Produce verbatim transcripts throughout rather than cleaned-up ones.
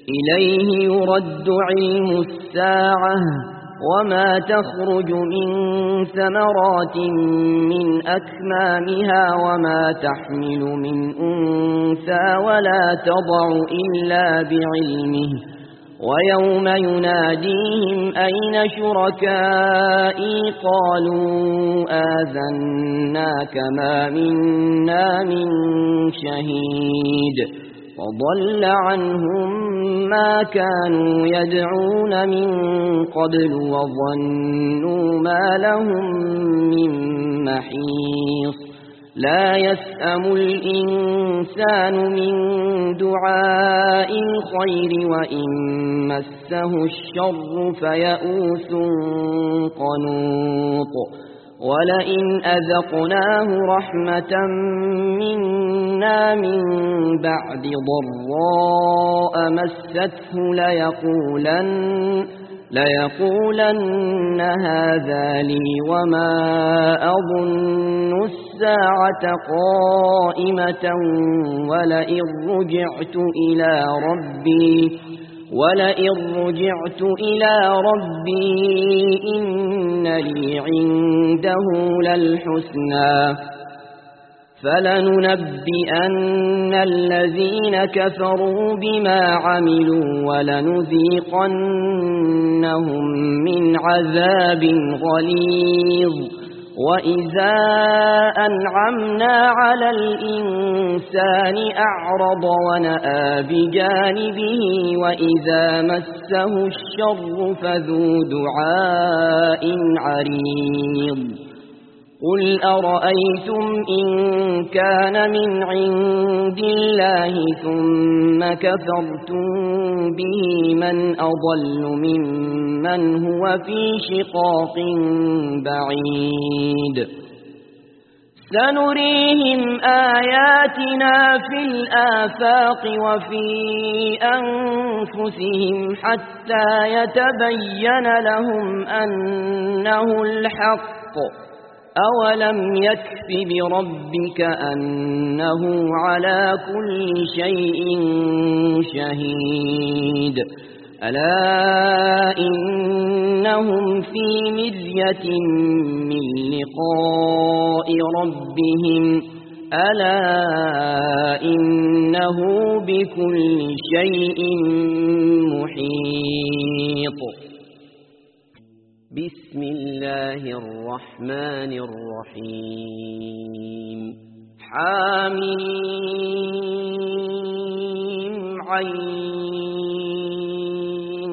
إليه يرد علم الساعة وما تخرج من ثمرات من أكمامها وما تحمل من أنثى ولا تضع إلا بعلمه ويوم يناديهم أين شركائي قالوا آذناك ما منا من شهيد وضل عنهم ما كانوا يدعون من قبل وظنوا ما لهم من محيص لا يسأم الإنسان من دعاء الخير وإن مسه الشر فيئوس قنوط ولئن أذقناه رحمة منا من بعد ضراء مسته ليقولن, ليقولن هذا لي وما أظن الساعة قائمة ولئن رجعت إلى ربي ولئن رجعت إلى ربي إن لي عنده للحسنى فلننبئن الذين كفروا بما عملوا ولنذيقنهم من عذاب غليظ وإذا أنعمنا على الإنسان أعرض ونأى بجانبه وإذا مسه الشر فذو دعاء عريض قل أرأيتم إن كان من عند الله ثم كفرتم به من أضل ممن هو في شقاق بعيد سنريهم آياتنا في الآفاق وفي أنفسهم حتى يتبين لهم أنه الحق أولم يكف بربك أنه على كل شيء شهيد ألا إنهم في مرية من لقاء ربهم ألا إنه بكل شيء محيط بسم الله الرحمن الرحيم حاميم عين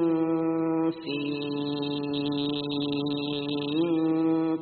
سين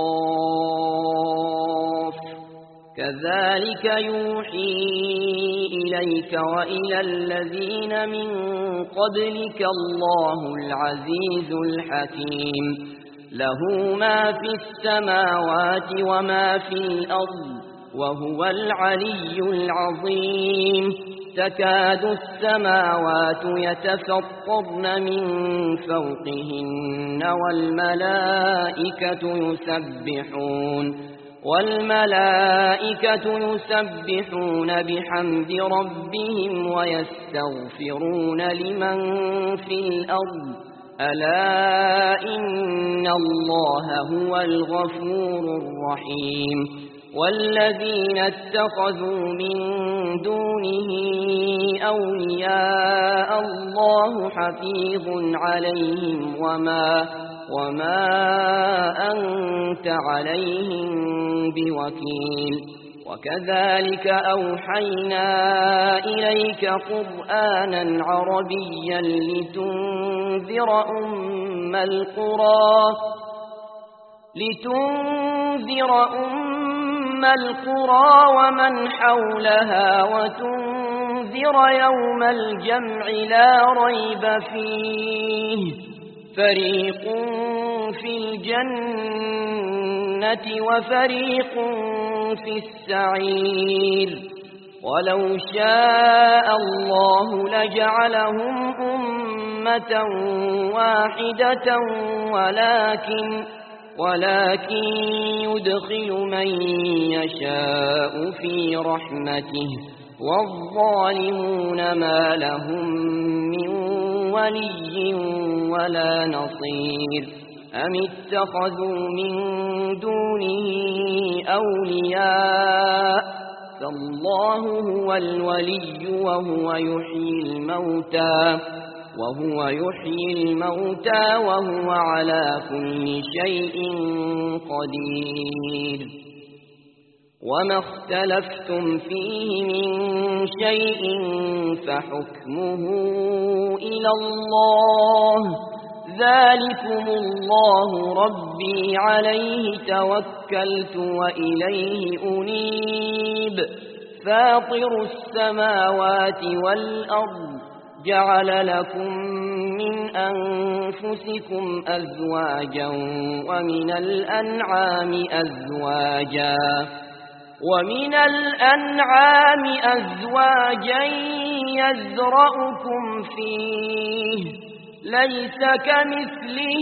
قاف كذلك يوحي إليك وإلى الذين من قبلك الله العزيز الحكيم له ما في السماوات وما في الأرض وهو العلي العظيم تكاد السماوات يتفطرن من فوقهن والملائكة يسبحون والملائكة يسبحون بحمد ربهم ويستغفرون لمن في الأرض ألا إن الله هو الغفور الرحيم والذين اتخذوا من دونه أولياء الله حفيظ عليهم وما وما أنت عليهم بوكيل وكذلك أوحينا إليك قرآنا عربيا لتنذر أم القرى لتنذر أم القرى ومن حولها وتنذر يوم الجمع لا ريب فيه فريق في الجنة وفريق في السعير ولو شاء الله لجعلهم أمة واحدة ولكن ولكن يدخل من يشاء في رحمته والظالمون ما لهم من ولي ولا نصير أم اتخذوا من دونه أولياء فالله هو الولي وهو يحيي الموتى وهو يحيي الموتى وهو على كل شيء قدير وما اختلفتم فيه من شيء فحكمه إلى الله ذلكم الله ربي عليه توكلت وإليه أنيب فاطر السماوات والأرض جعل لكم من أنفسكم أزواجا ومن الأنعام أزواجا ومن الأنعام أزواجا يزرعكم فيه ليس كمثله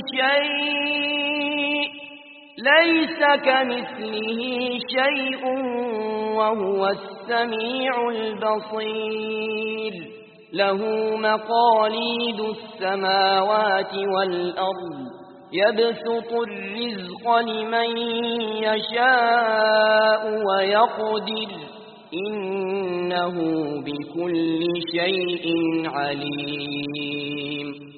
شيء ليس كمثله شيء وهو السميع البصير له مقاليد السماوات والأرض يبسط الرزق لمن يشاء ويقدر إنه بكل شيء عليم